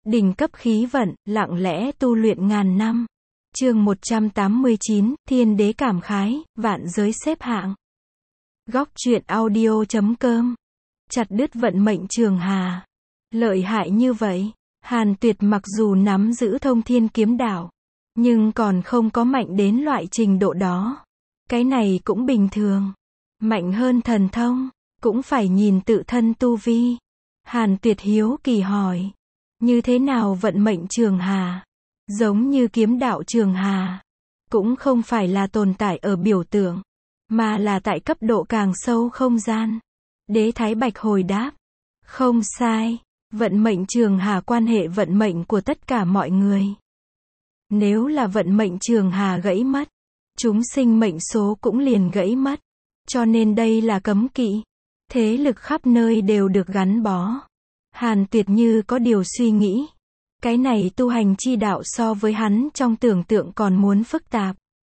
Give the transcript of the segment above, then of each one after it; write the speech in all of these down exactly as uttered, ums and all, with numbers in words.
Đỉnh cấp khí vận, lặng lẽ tu luyện ngàn năm. Chương một trăm tám mươi chín, Thiên đế cảm khái, vạn giới xếp hạng. Góc truyện audio chấm com. Chặt đứt vận mệnh Trường Hà. Lợi hại như vậy, Hàn Tuyệt mặc dù nắm giữ thông thiên kiếm đạo, nhưng còn không có mạnh đến loại trình độ đó. Cái này cũng bình thường. Mạnh hơn thần thông, cũng phải nhìn tự thân tu vi. Hàn Tuyệt hiếu kỳ hỏi. Như thế nào vận mệnh Trường Hà? Giống như kiếm đạo Trường Hà, cũng không phải là tồn tại ở biểu tượng, mà là tại cấp độ càng sâu không gian. Đế Thái Bạch hồi đáp. Không sai, vận mệnh Trường Hà quan hệ vận mệnh của tất cả mọi người. Nếu là vận mệnh Trường Hà gãy mất, chúng sinh mệnh số cũng liền gãy mất. Cho nên đây là cấm kỵ. Thế lực khắp nơi đều được gắn bó. Hàn Tuyệt như có điều suy nghĩ. Cái này tu hành chi đạo so với hắn trong tưởng tượng còn muốn phức tạp.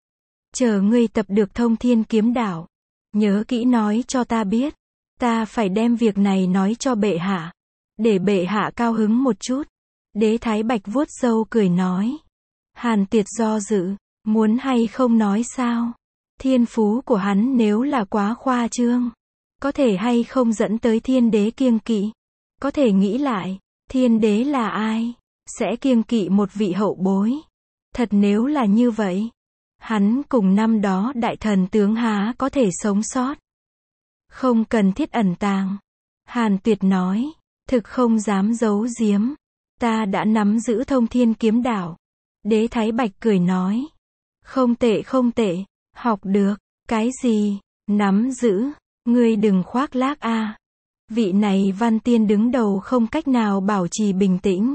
Chờ ngươi tập được thông thiên kiếm đạo, nhớ kỹ nói cho ta biết. Ta phải đem việc này nói cho bệ hạ, để bệ hạ cao hứng một chút. Đế Thái Bạch vuốt râu cười nói. Hàn Tuyệt do dự, muốn hay không nói sao? Thiên phú của hắn nếu là quá khoa trương, có thể hay không dẫn tới thiên đế kiêng kỵ? Có thể nghĩ lại, thiên đế là ai? Sẽ kiêng kỵ một vị hậu bối. Thật nếu là như vậy, hắn cùng năm đó đại thần tướng há có thể sống sót? Không cần thiết ẩn tàng. Hàn Tuyệt nói, thực không dám giấu giếm. Ta đã nắm giữ thông thiên kiếm đạo. Đế Thái Bạch cười nói. Không tệ không tệ, học được. Cái gì? Nắm giữ? Ngươi đừng khoác lác a. Vị này văn tiên đứng đầu không cách nào bảo trì bình tĩnh.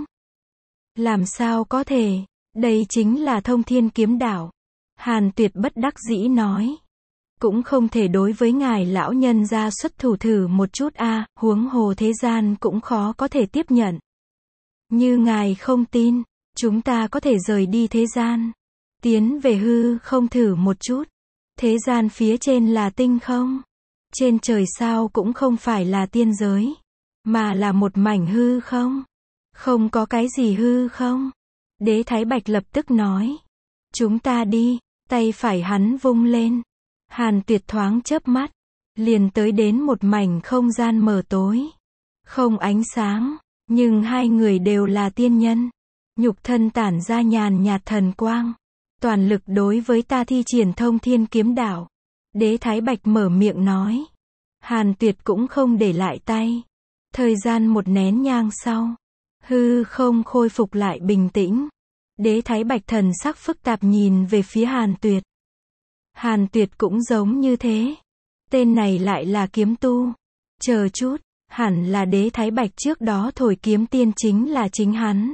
Làm sao có thể? Đây chính là thông thiên kiếm đạo. Hàn Tuyệt bất đắc dĩ nói. Cũng không thể đối với ngài lão nhân gia xuất thủ thử một chút a, huống hồ thế gian cũng khó có thể tiếp nhận. Như ngài không tin, chúng ta có thể rời đi thế gian, tiến về hư không thử một chút. Thế gian phía trên là tinh không. Trên trời sao cũng không phải là tiên giới, mà là một mảnh hư không. Không có cái gì hư không. Đế Thái Bạch lập tức nói. Chúng ta đi. Tay phải hắn vung lên. Hàn Tuyệt thoáng chớp mắt, liền tới đến một mảnh không gian mờ tối, không ánh sáng, nhưng hai người đều là tiên nhân. Nhục thân tản ra nhàn nhạt thần quang, toàn lực đối với ta thi triển thông thiên kiếm đạo. Đế Thái Bạch mở miệng nói. Hàn Tuyệt cũng không để lại tay. Thời gian một nén nhang sau, hư không khôi phục lại bình tĩnh. Đế Thái Bạch thần sắc phức tạp nhìn về phía Hàn Tuyệt. Hàn Tuyệt cũng giống như thế. Tên này lại là kiếm tu. Chờ chút, hẳn là Đế Thái Bạch trước đó thổi kiếm tiên chính là chính hắn.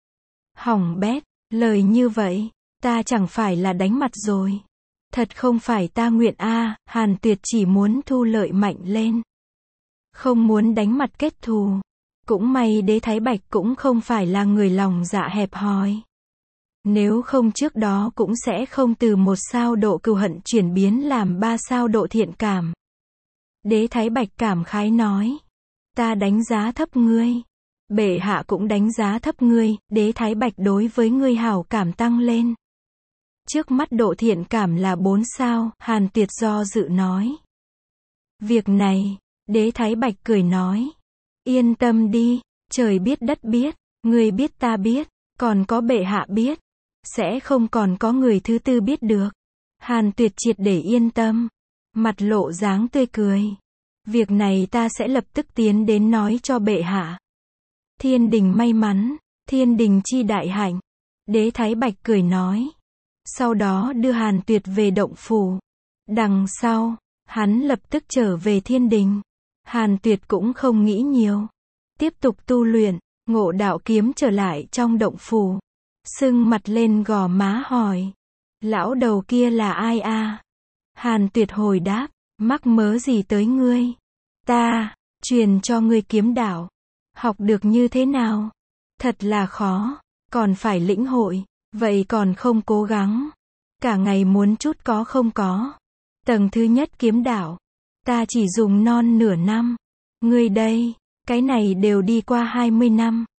Hỏng bét, lời như vậy, ta chẳng phải là đánh mặt rồi. Thật không phải ta nguyện a. Hàn Tuyệt chỉ muốn thu lợi mạnh lên, không muốn đánh mặt kết thù. Cũng may Đế Thái Bạch cũng không phải là người lòng dạ hẹp hòi. Nếu không trước đó cũng sẽ không từ một sao độ cừu hận chuyển biến làm ba sao độ thiện cảm. Đế Thái Bạch cảm khái nói. Ta đánh giá thấp ngươi. Bệ hạ cũng đánh giá thấp ngươi. Đế Thái Bạch đối với ngươi hảo cảm tăng lên. Trước mắt độ thiện cảm là bốn sao. Hàn Tuyệt do dự nói. Việc này, Đế Thái Bạch cười nói. Yên tâm đi, trời biết đất biết, ngươi biết ta biết, còn có bệ hạ biết. Sẽ không còn có người thứ tư biết được. Hàn Tuyệt triệt để yên tâm. Mặt lộ dáng tươi cười. Việc này ta sẽ lập tức tiến đến nói cho bệ hạ. Thiên đình may mắn, thiên đình chi đại hạnh. Đế Thái Bạch cười nói. Sau đó đưa Hàn Tuyệt về động phủ. Đằng sau, hắn lập tức trở về thiên đình. Hàn Tuyệt cũng không nghĩ nhiều. Tiếp tục tu luyện, ngộ đạo kiếm trở lại trong động phủ. Sưng mặt lên gò má hỏi. Lão đầu kia là ai a? Hàn Tuyệt hồi đáp. Mắc mớ gì tới ngươi? Ta, truyền cho ngươi kiếm đạo. Học được như thế nào? Thật là khó, còn phải lĩnh hội. Vậy còn không cố gắng. Cả ngày muốn chút có không có. Tầng thứ nhất kiếm đạo, ta chỉ dùng non nửa năm. Ngươi đây, cái này đều đi qua hai mươi năm.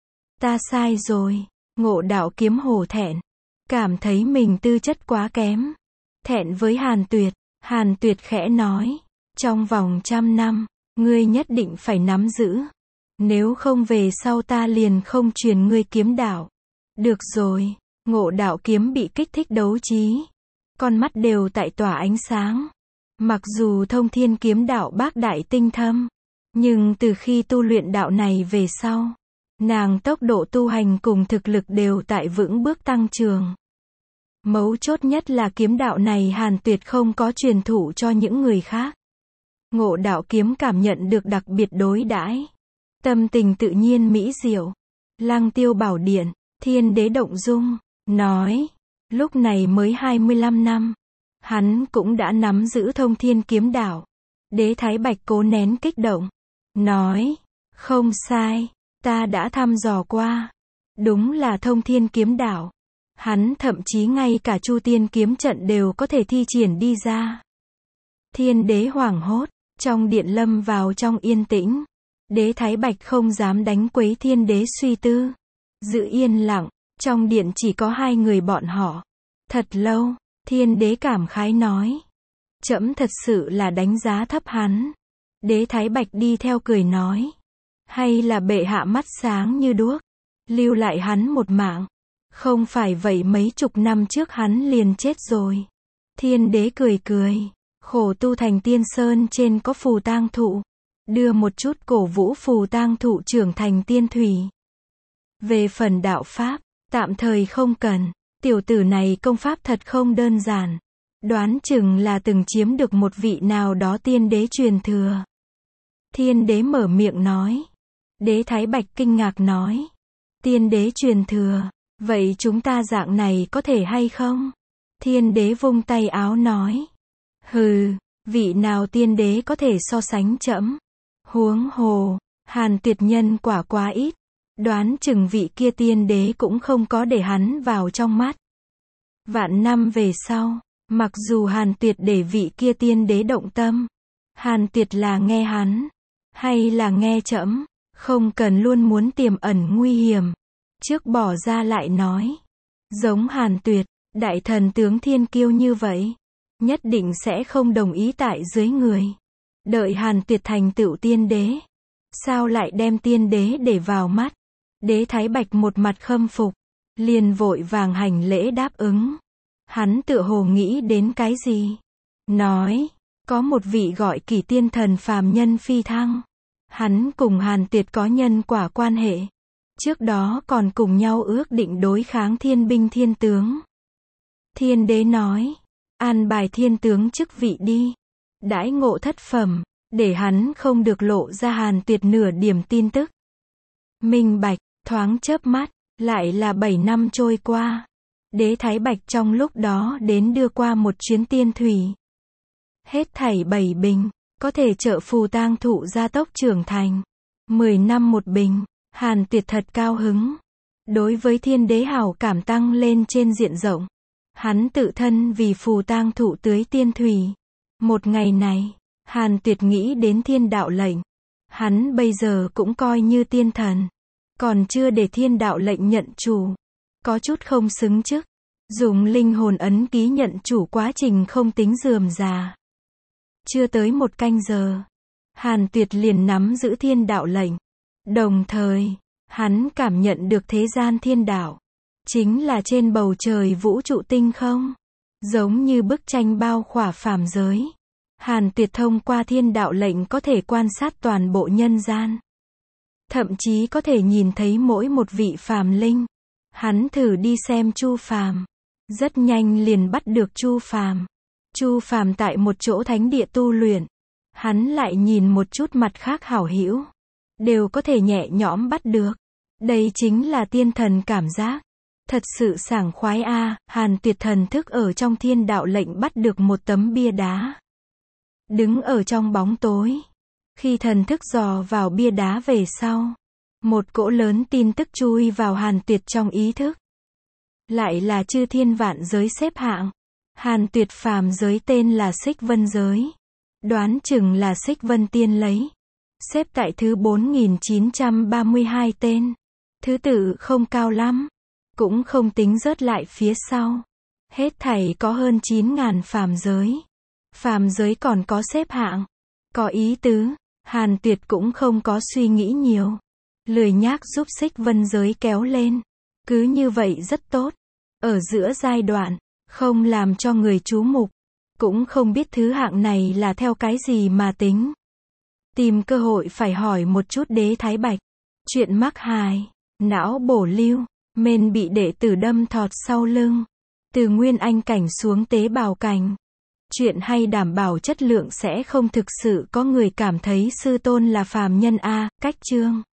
Ta sai rồi. Ngộ Đạo Kiếm hổ thẹn. Cảm thấy mình tư chất quá kém. Thẹn với Hàn Tuyệt. Hàn Tuyệt khẽ nói. Trong vòng trăm năm, ngươi nhất định phải nắm giữ. Nếu không về sau ta liền không truyền ngươi kiếm đạo. Được rồi. Ngộ Đạo Kiếm bị kích thích đấu trí. Con mắt đều tại tỏa ánh sáng. Mặc dù thông thiên kiếm đạo bác đại tinh thâm, nhưng từ khi tu luyện đạo này về sau, nàng tốc độ tu hành cùng thực lực đều tại vững bước tăng trưởng. Mấu chốt nhất là kiếm đạo này Hàn Tuyệt không có truyền thụ cho những người khác. Ngộ Đạo Kiếm cảm nhận được đặc biệt đối đãi, tâm tình tự nhiên mỹ diệu. Lăng Tiêu Bảo Điện, Thiên Đế động dung, nói, lúc này mới hai mươi lăm năm, hắn cũng đã nắm giữ thông thiên kiếm đạo. Đế Thái Bạch cố nén kích động, nói, không sai, ta đã thăm dò qua, đúng là thông thiên kiếm đạo. Hắn thậm chí ngay cả Chu Tiên kiếm trận đều có thể thi triển đi ra. Thiên Đế hoảng hốt, trong điện lâm vào trong yên tĩnh. Đế Thái Bạch không dám đánh quấy Thiên Đế suy tư, giữ yên lặng, trong điện chỉ có hai người bọn họ. Thật lâu, Thiên Đế cảm khái nói, trẫm thật sự là đánh giá thấp hắn. Đế Thái Bạch đi theo cười nói, hay là bệ hạ mắt sáng như đuốc, lưu lại hắn một mạng. Không phải vậy mấy chục năm trước hắn liền chết rồi. Thiên Đế cười cười, khổ tu thành tiên sơn trên có phù tang thụ, đưa một chút cổ vũ phù tang thụ trưởng thành tiên thủy. Về phần đạo pháp, tạm thời không cần. Tiểu tử này công pháp thật không đơn giản. Đoán chừng là từng chiếm được một vị nào đó tiên đế truyền thừa. Thiên Đế mở miệng nói. Đế Thái Bạch kinh ngạc nói, tiên đế truyền thừa, vậy chúng ta dạng này có thể hay không? Thiên Đế vung tay áo nói, hừ, vị nào tiên đế có thể so sánh trẫm? Huống hồ, Hàn Tuyệt nhân quả quá ít, đoán chừng vị kia tiên đế cũng không có để hắn vào trong mắt. Vạn năm về sau, mặc dù Hàn Tuyệt để vị kia tiên đế động tâm, Hàn Tuyệt là nghe hắn, hay là nghe trẫm, không cần luôn muốn tiềm ẩn nguy hiểm. Trước bỏ ra lại nói, giống Hàn Tuyệt, đại thần tướng thiên kiêu như vậy, nhất định sẽ không đồng ý tại dưới người. Đợi Hàn Tuyệt thành tựu tiên đế, sao lại đem tiên đế để vào mắt? Đế Thái Bạch một mặt khâm phục, liền vội vàng hành lễ đáp ứng. Hắn tựa hồ nghĩ đến cái gì? Nói, có một vị gọi Kỷ tiên thần phàm nhân phi thăng. Hắn cùng Hàn Tuyệt có nhân quả quan hệ. Trước đó còn cùng nhau ước định đối kháng thiên binh thiên tướng. Thiên Đế nói, an bài thiên tướng chức vị đi. Đãi ngộ thất phẩm, để hắn không được lộ ra Hàn Tuyệt nửa điểm tin tức. Minh bạch, thoáng chớp mắt, lại là bảy năm trôi qua. Đế Thái Bạch trong lúc đó đến đưa qua một chuyến tiên thủy. Hết thảy bảy bình, có thể trợ phù tang thụ gia tốc trưởng thành. Mười năm một bình, Hàn Tuyệt thật cao hứng. Đối với Thiên Đế hảo cảm tăng lên trên diện rộng. Hắn tự thân vì phù tang thụ tưới tiên thủy. Một ngày này, Hàn Tuyệt nghĩ đến thiên đạo lệnh. Hắn bây giờ cũng coi như tiên thần. Còn chưa để thiên đạo lệnh nhận chủ. Có chút không xứng chức. Dùng linh hồn ấn ký nhận chủ quá trình không tính rườm rà. Chưa tới một canh giờ, Hàn Tuyệt liền nắm giữ thiên đạo lệnh. Đồng thời, hắn cảm nhận được thế gian thiên đạo. Chính là trên bầu trời vũ trụ tinh không. Giống như bức tranh bao khỏa phàm giới. Hàn Tuyệt thông qua thiên đạo lệnh có thể quan sát toàn bộ nhân gian. Thậm chí có thể nhìn thấy mỗi một vị phàm linh. Hắn thử đi xem Chu Phàm. Rất nhanh liền bắt được Chu Phàm. Chu Phàm tại một chỗ thánh địa tu luyện. Hắn lại nhìn một chút mặt khác hảo hữu. Đều có thể nhẹ nhõm bắt được. Đây chính là tiên thần cảm giác. Thật sự sảng khoái a. À, Hàn Tuyệt thần thức ở trong thiên đạo lệnh bắt được một tấm bia đá. Đứng ở trong bóng tối. Khi thần thức dò vào bia đá về sau. Một cỗ lớn tin tức chui vào Hàn Tuyệt trong ý thức. Lại là chư thiên vạn giới xếp hạng. Hàn Tuyệt phàm giới tên là Xích Vân giới. Đoán chừng là Xích Vân tiên lấy. Xếp tại thứ bốn nghìn chín trăm ba mươi hai tên. Thứ tự không cao lắm, cũng không tính rớt lại phía sau. Hết thảy có hơn chín ngàn phàm giới. Phàm giới còn có xếp hạng. Có ý tứ, Hàn Tuyệt cũng không có suy nghĩ nhiều. Lười nhác giúp Xích Vân giới kéo lên. Cứ như vậy rất tốt. Ở giữa giai đoạn, không làm cho người chú mục. Cũng không biết thứ hạng này là theo cái gì mà tính. Tìm cơ hội phải hỏi một chút Đế Thái Bạch. Chuyện mắc hài, não bổ lưu, men bị đệ tử đâm thọt sau lưng. Từ nguyên anh cảnh xuống tế bào cảnh. Chuyện hay đảm bảo chất lượng sẽ không thực sự có người cảm thấy sư tôn là phàm nhân a, cách chương.